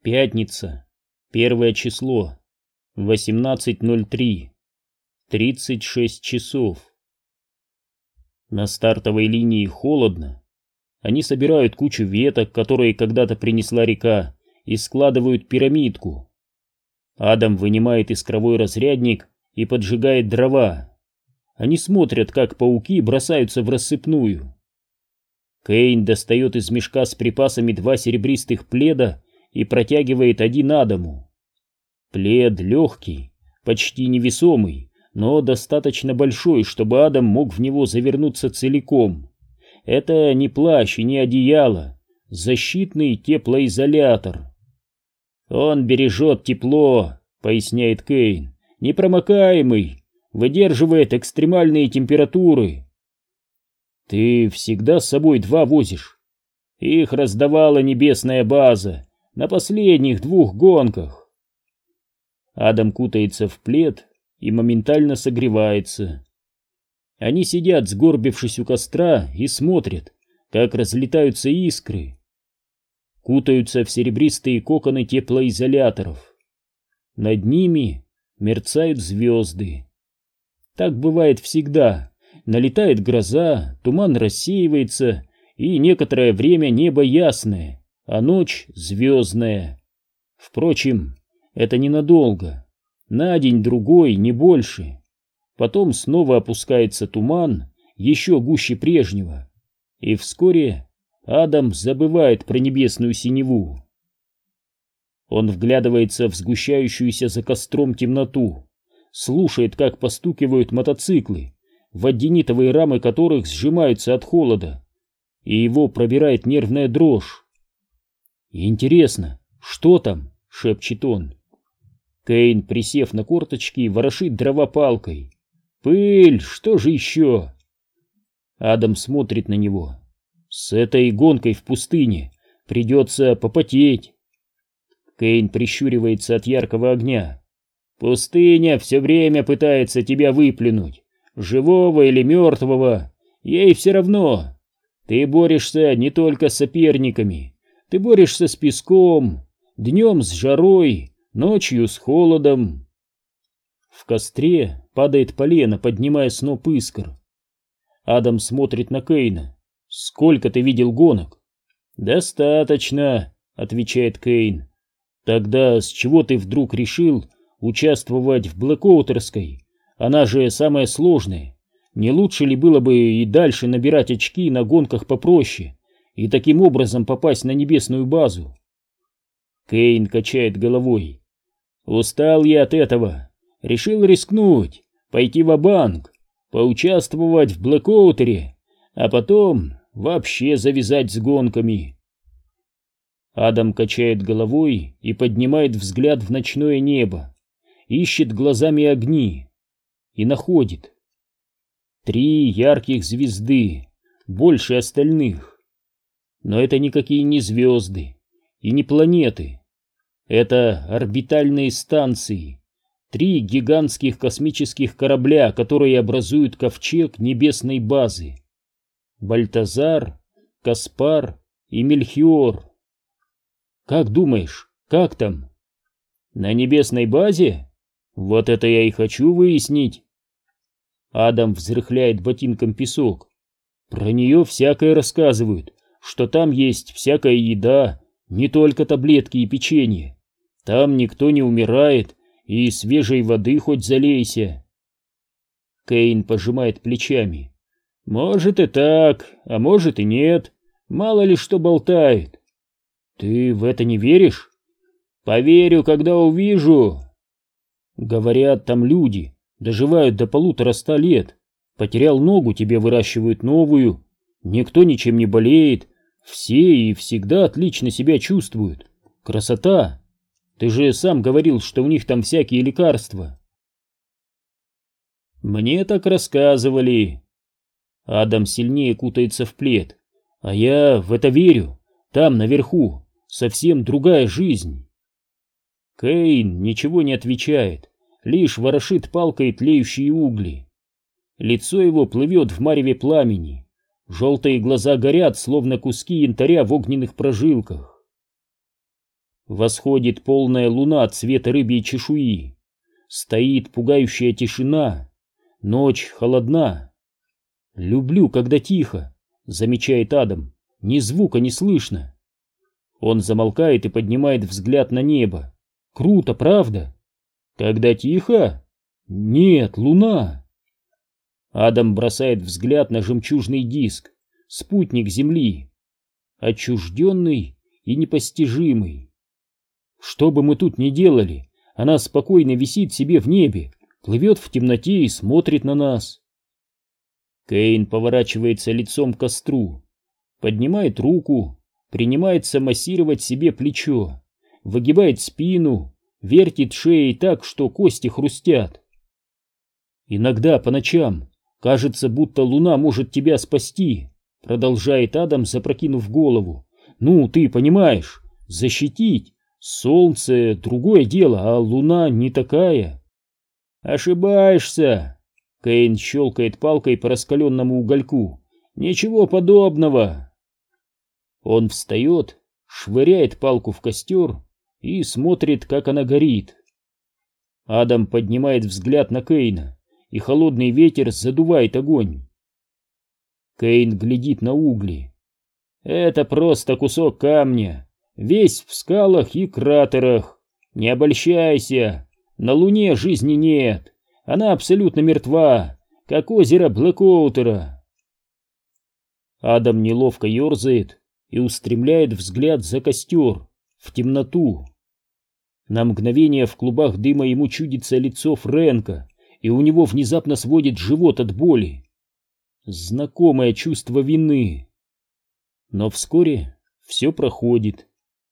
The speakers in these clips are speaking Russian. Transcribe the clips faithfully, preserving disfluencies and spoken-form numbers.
Пятница, первое число, восемнадцать ноль три, тридцать шесть часов. На стартовой линии холодно. Они собирают кучу веток, которые когда-то принесла река, и складывают пирамидку. Адам вынимает искровой разрядник и поджигает дрова. Они смотрят, как пауки бросаются в рассыпную. Кейн достает из мешка с припасами два серебристых пледа и протягивает один Адаму. Плед легкий, почти невесомый, но достаточно большой, чтобы Адам мог в него завернуться целиком. Это не плащ и не одеяло, защитный теплоизолятор. «Он бережет тепло», — поясняет Кейн, — «непромокаемый, выдерживает экстремальные температуры». «Ты всегда с собой два возишь?» «Их раздавала небесная база на последних двух гонках». Адам кутается в плед и моментально согревается. Они сидят, сгорбившись у костра, и смотрят, как разлетаются искры. Кутаются в серебристые коконы теплоизоляторов. Над ними мерцают звезды. Так бывает всегда. Налетает гроза, туман рассеивается, и некоторое время небо ясное, а ночь звездная. Впрочем, это ненадолго. На день-другой, не больше. Потом снова опускается туман, еще гуще прежнего. И вскоре Адам забывает про небесную синеву. Он вглядывается в сгущающуюся за костром темноту, слушает, как постукивают мотоциклы, водянитовые рамы которых сжимаются от холода, и его пробирает нервная дрожь. «Интересно, что там?» — шепчет он. Кейн, присев на корточки, ворошит дрова палкой. «Пыль, что же еще?» Адам смотрит на него. «С этой гонкой в пустыне придется попотеть». Кейн прищуривается от яркого огня. «Пустыня все время пытается тебя выплюнуть, живого или мертвого, ей все равно. Ты борешься не только с соперниками, ты борешься с песком, днем с жарой, ночью с холодом». В костре падает полено, поднимая сноп искр. Адам смотрит на Кейна. «Сколько ты видел гонок?» «Достаточно», — отвечает Кейн. «Тогда с чего ты вдруг решил участвовать в Блэкоутерской? Она же самая сложная. Не лучше ли было бы и дальше набирать очки на гонках попроще и таким образом попасть на небесную базу?» Кейн качает головой. «Устал я от этого. Решил рискнуть, пойти ва-банк, поучаствовать в Блэкоутере, а потом вообще завязать с гонками». Адам качает головой и поднимает взгляд в ночное небо, ищет глазами огни и находит. Три ярких звезды, больше остальных. Но это никакие не звезды и не планеты. Это орбитальные станции, три гигантских космических корабля, которые образуют ковчег небесной базы. Бальтазар, Каспар и Мельхиор. «Как думаешь, как там?» «На небесной базе? Вот это я и хочу выяснить». Адам взрыхляет ботинком песок. «Про нее всякое рассказывают, что там есть всякая еда, не только таблетки и печенье. Там никто не умирает, и свежей воды хоть залейся». Кейн пожимает плечами. «Может и так, а может и нет, мало ли что болтают». «Ты в это не веришь?» «Поверю, когда увижу». «Говорят, там люди доживают до полутора ста лет. Потерял ногу, тебе выращивают новую. Никто ничем не болеет. Все и всегда отлично себя чувствуют. Красота! Ты же сам говорил, что у них там всякие лекарства». «Мне так рассказывали». Адам сильнее кутается в плед. «А я в это верю. Там, наверху, совсем другая жизнь». Кейн ничего не отвечает, лишь ворошит палкой тлеющие угли. Лицо его плывет в мареве пламени. Желтые глаза горят, словно куски янтаря в огненных прожилках. Восходит полная луна цвета рыбьей чешуи. Стоит пугающая тишина. Ночь холодна. «Люблю, когда тихо», — замечает Адам. «Ни звука не слышно». Он замолкает и поднимает взгляд на небо. «Круто, правда?» «Когда тихо?» «Нет, луна». Адам бросает взгляд на жемчужный диск, спутник Земли. Отчужденный и непостижимый. Что бы мы тут ни делали, она спокойно висит себе в небе, плывет в темноте и смотрит на нас. Кейн поворачивается лицом к костру, поднимает руку, принимается массировать себе плечо, выгибает спину, вертит шеей так, что кости хрустят. «Иногда по ночам кажется, будто луна может тебя спасти», — продолжает Адам, запрокинув голову. «Ну, ты понимаешь, защитить. Солнце — другое дело, а луна не такая». «Ошибаешься», — Кейн щелкает палкой по раскаленному угольку. «Ничего подобного». Он встает, швыряет палку в костер и смотрит, как она горит. Адам поднимает взгляд на Кейна, и холодный ветер задувает огонь. Кейн глядит на угли. «Это просто кусок камня, весь в скалах и кратерах. Не обольщайся, на Луне жизни нет, она абсолютно мертва, как озеро Блэкоутера». Адам неловко ерзает и устремляет взгляд за костер, в темноту. На мгновение в клубах дыма ему чудится лицо Фрэнка, и у него внезапно сводит живот от боли. Знакомое чувство вины. Но вскоре все проходит.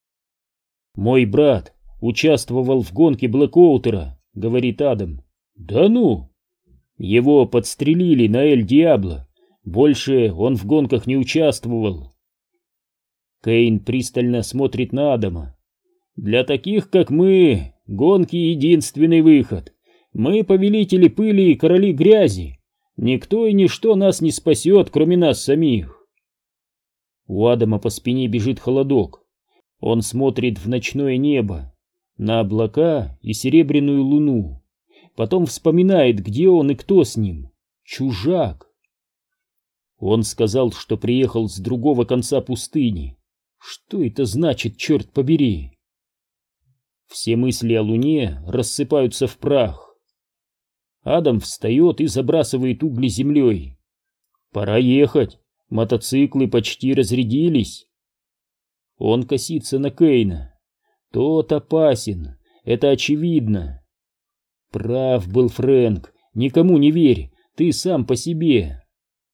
«Мой брат участвовал в гонке Блэкоутера», — говорит Адам. «Да ну!» «Его подстрелили на Эль-Диабло. Больше он в гонках не участвовал». Кейн пристально смотрит на Адама. «Для таких, как мы, гонки — единственный выход. Мы повелители пыли и короли грязи. Никто и ничто нас не спасет, кроме нас самих». У Адама по спине бежит холодок. Он смотрит в ночное небо, на облака и серебряную луну. Потом вспоминает, где он и кто с ним. Чужак. Он сказал, что приехал с другого конца пустыни. Что это значит, черт побери? Все мысли о луне рассыпаются в прах. Адам встает и забрасывает угли землей. «Пора ехать, мотоциклы почти разрядились». Он косится на Кейна. Тот опасен, это очевидно. Прав был Фрэнк, никому не верь, ты сам по себе.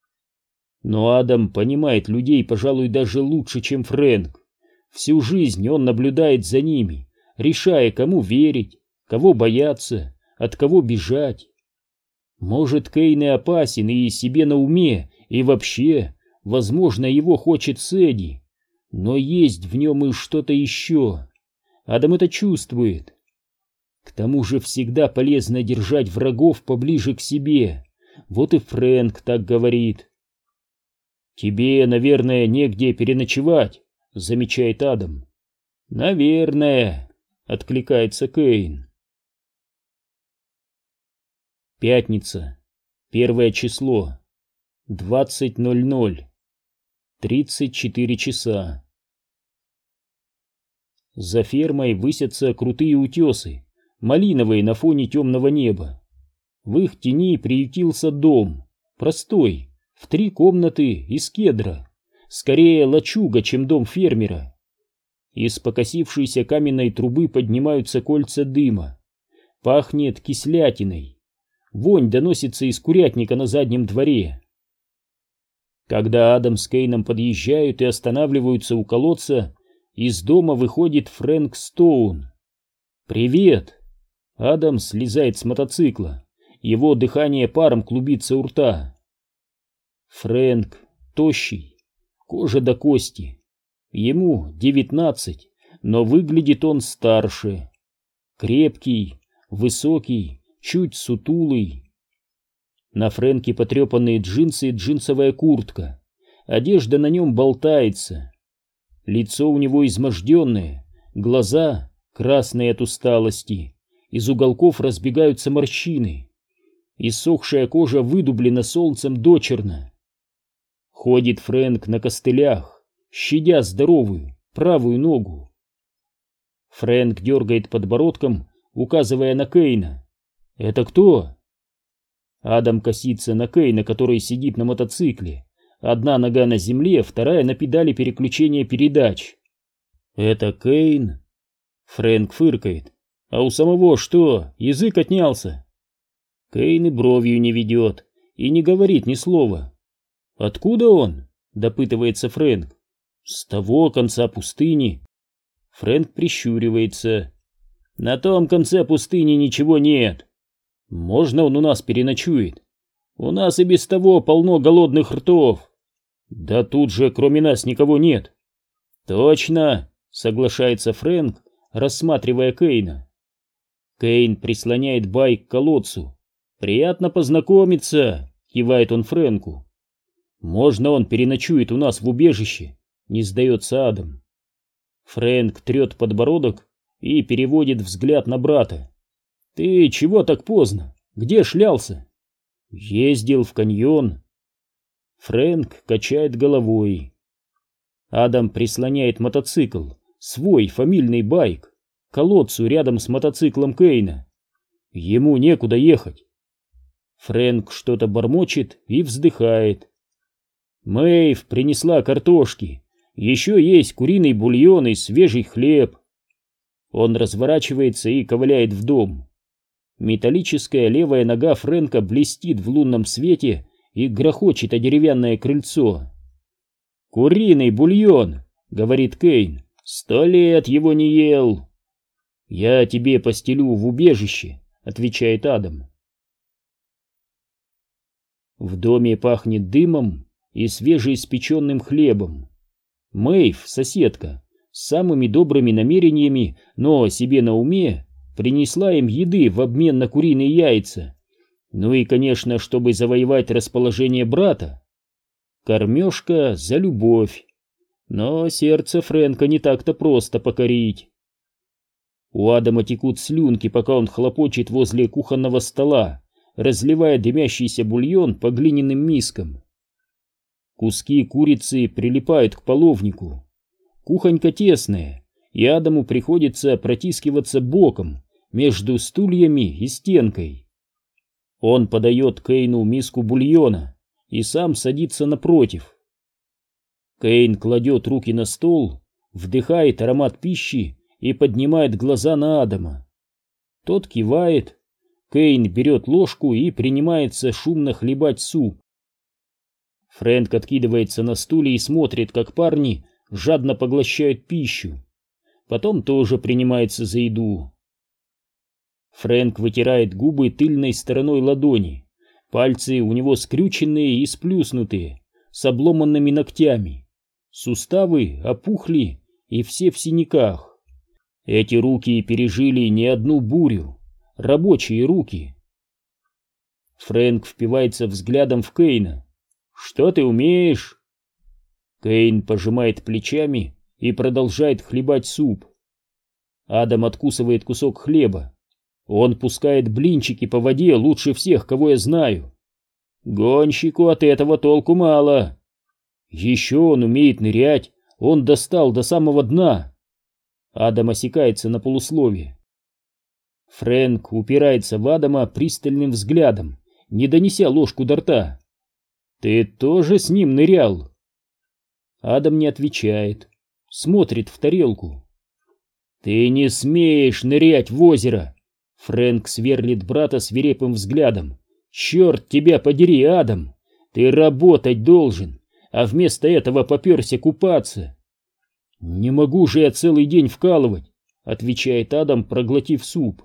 Но Адам понимает людей, пожалуй, даже лучше, чем Фрэнк. Всю жизнь он наблюдает за ними, решая, кому верить, кого бояться, от кого бежать. Может, Кейн и опасен, и себе на уме, и вообще, возможно, его хочет Сэдди, но есть в нем и что-то еще. Адам это чувствует. К тому же всегда полезно держать врагов поближе к себе. Вот и Фрэнк так говорит. «Тебе, наверное, негде переночевать», — замечает Адам. «Наверное», — откликается Кейн. Пятница, первое число, двадцать ноль ноль, тридцать четыре часа. За фермой высятся крутые утесы, малиновые на фоне темного неба. В их тени приютился дом, простой, в три комнаты из кедра, скорее лачуга, чем дом фермера. Из покосившейся каменной трубы поднимаются кольца дыма. Пахнет кислятиной. Вонь доносится из курятника на заднем дворе. Когда Адам с Кейном подъезжают и останавливаются у колодца, из дома выходит Фрэнк Стоун. «Привет!» Адам слезает с мотоцикла. Его дыхание паром клубится у рта. Фрэнк тощий, кожа до кости. Ему девятнадцать, но выглядит он старше. Крепкий, высокий, чуть сутулый. На Фрэнке потрепанные джинсы и джинсовая куртка. Одежда на нем болтается. Лицо у него изможденное, Глаза красные от усталости, из уголков разбегаются морщины. Иссохшая кожа выдублена солнцем дочерно. Ходит Фрэнк на костылях, щадя здоровую правую ногу. Фрэнк дергает подбородком, указывая на Кейна. «Это кто?» Адам косится на Кейна, который сидит на мотоцикле. Одна нога на земле, вторая на педали переключения передач. «Это Кейн?» Фрэнк фыркает. «А у самого что, язык отнялся?» Кейн и бровью не ведет, и не говорит ни слова. «Откуда он?» — допытывается Фрэнк. «С того конца пустыни». Фрэнк прищуривается. «На том конце пустыни ничего нет. Можно он у нас переночует? У нас и без того полно голодных ртов». «Да тут же кроме нас никого нет». «Точно», — соглашается Фрэнк, рассматривая Кейна. Кейн прислоняет байк к колодцу. «Приятно познакомиться», — кивает он Фрэнку. «Можно он переночует у нас в убежище?» — не сдается Адам. Фрэнк трет подбородок и переводит взгляд на брата. «Ты чего так поздно? Где шлялся?» «Ездил в каньон». Фрэнк качает головой. Адам прислоняет мотоцикл, свой фамильный байк, к колодцу рядом с мотоциклом Кейна. Ему некуда ехать. Фрэнк что-то бормочет и вздыхает. Мэйв принесла картошки. Еще есть куриный бульон и свежий хлеб. Он разворачивается и ковыляет в дом. Металлическая левая нога Фрэнка блестит в лунном свете и грохочет о деревянное крыльцо. «Куриный бульон!» — говорит Кейн. «Сто лет его не ел!» «Я тебе постелю в убежище», — отвечает Адам. В доме пахнет дымом и свежеиспеченным хлебом. Мэйв, соседка, с самыми добрыми намерениями, но себе на уме, принесла им еды в обмен на куриные яйца. Ну и, конечно, чтобы завоевать расположение брата. Кормежка за любовь. Но сердце Фрэнка не так-то просто покорить. У Адама текут слюнки, пока он хлопочет возле кухонного стола, разливая дымящийся бульон по глиняным мискам. Куски курицы прилипают к половнику. Кухонька тесная, и Адаму приходится протискиваться боком между стульями и стенкой. Он подает Кейну миску бульона и сам садится напротив. Кейн кладет руки на стол, вдыхает аромат пищи и поднимает глаза на Адама. Тот кивает. Кейн берет ложку и принимается шумно хлебать суп. Фрэнк откидывается на стуле и смотрит, как парни жадно поглощают пищу. Потом тоже принимается за еду. Фрэнк вытирает губы тыльной стороной ладони. Пальцы у него скрюченные и сплюснутые, с обломанными ногтями. Суставы опухли и все в синяках. Эти руки пережили не одну бурю. Рабочие руки. Фрэнк впивается взглядом в Кейна. «Что ты умеешь?» Кейн пожимает плечами и продолжает хлебать суп. Адам откусывает кусок хлеба. Он пускает блинчики по воде лучше всех, кого я знаю. Гонщику от этого толку мало. Еще он умеет нырять, он достал до самого дна. Адам осекается на полусловие. Фрэнк упирается в Адама пристальным взглядом, не донеся ложку до рта. «Ты тоже с ним нырял?» Адам не отвечает, смотрит в тарелку. «Ты не смеешь нырять в озеро!» Фрэнк сверлит брата свирепым взглядом. «Черт тебя подери, Адам! Ты работать должен, а вместо этого попёрся купаться!» «Не могу же я целый день вкалывать!» — отвечает Адам, проглотив суп.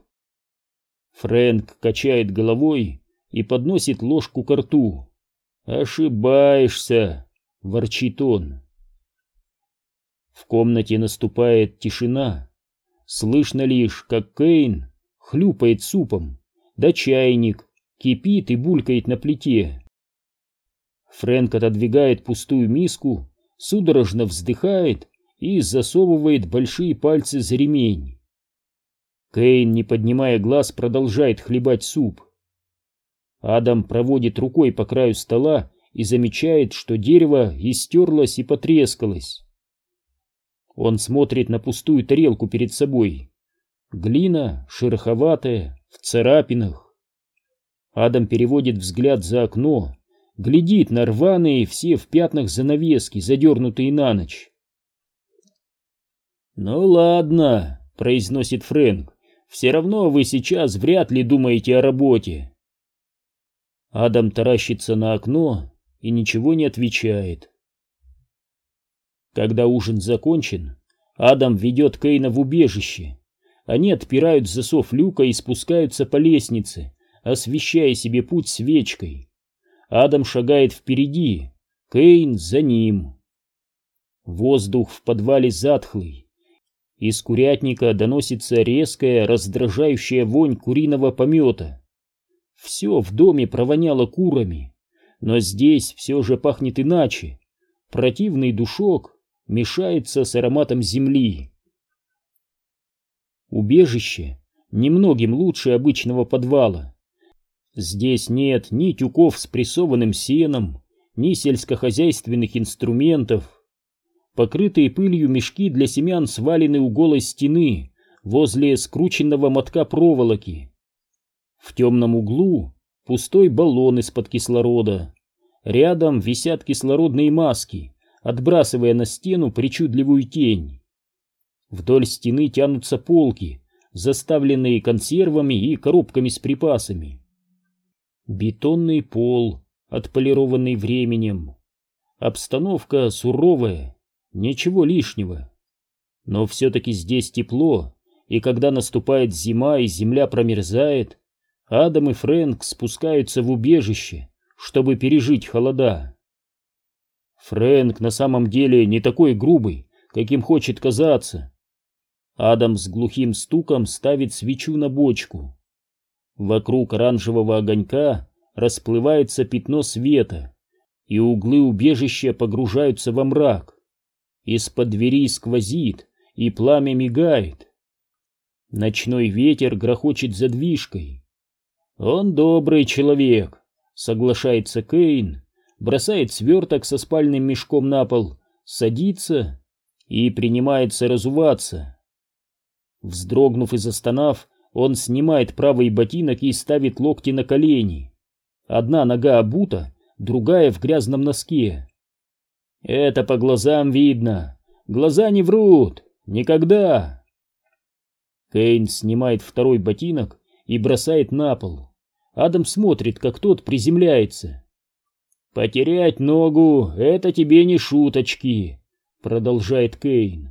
Фрэнк качает головой и подносит ложку ко рту. «Ошибаешься!» — ворчит он. В комнате наступает тишина. Слышно лишь, как Кейн хлюпает супом, да чайник кипит и булькает на плите. Фрэнк отодвигает пустую миску, судорожно вздыхает и засовывает большие пальцы за ремень. Кейн, не поднимая глаз, продолжает хлебать суп. Адам проводит рукой по краю стола и замечает, что дерево истерлось и потрескалось. Он смотрит на пустую тарелку перед собой. Глина шероховатая, в царапинах. Адам переводит взгляд за окно, глядит на рваные, все в пятнах занавески, задернутые на ночь. «Ну ладно», — произносит Фрэнк, — «все равно вы сейчас вряд ли думаете о работе». Адам таращится на окно и ничего не отвечает. Когда ужин закончен, Адам ведет Кейна в убежище. Они отпирают засов люка и спускаются по лестнице, освещая себе путь свечкой. Адам шагает впереди, Кейн за ним. Воздух в подвале затхлый. Из курятника доносится резкая, раздражающая вонь куриного помета. Все в доме провоняло курами, но здесь все же пахнет иначе. Противный душок мешается с ароматом земли. Убежище немногим лучше обычного подвала. Здесь нет ни тюков с прессованным сеном, ни сельскохозяйственных инструментов. Покрытые пылью мешки для семян свалены у голой стены возле скрученного мотка проволоки. В темном углу пустой баллон из-под кислорода. Рядом висят кислородные маски, отбрасывая на стену причудливую тень. Вдоль стены тянутся полки, заставленные консервами и коробками с припасами. Бетонный пол, отполированный временем. Обстановка суровая, ничего лишнего. Но все-таки здесь тепло, и когда наступает зима и земля промерзает, Адам и Фрэнк спускаются в убежище, чтобы пережить холода. Фрэнк на самом деле не такой грубый, каким хочет казаться. Адам с глухим стуком ставит свечу на бочку. Вокруг оранжевого огонька расплывается пятно света, и углы убежища погружаются во мрак. Из-под двери сквозит, и пламя мигает. Ночной ветер грохочет задвижкой. «Он добрый человек», — соглашается Кейн, бросает сверток со спальным мешком на пол, садится и принимается разуваться. Вздрогнув и застонав, он снимает правый ботинок и ставит локти на колени. Одна нога обута, другая в грязном носке. Это по глазам видно. Глаза не врут. Никогда. Кейн снимает второй ботинок и бросает на пол. Адам смотрит, как тот приземляется. «Потерять ногу — это тебе не шуточки», — продолжает Кейн.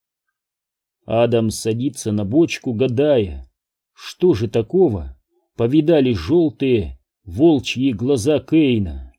Адам садится на бочку, гадая, что же такого повидали желтые волчьи глаза Кейна.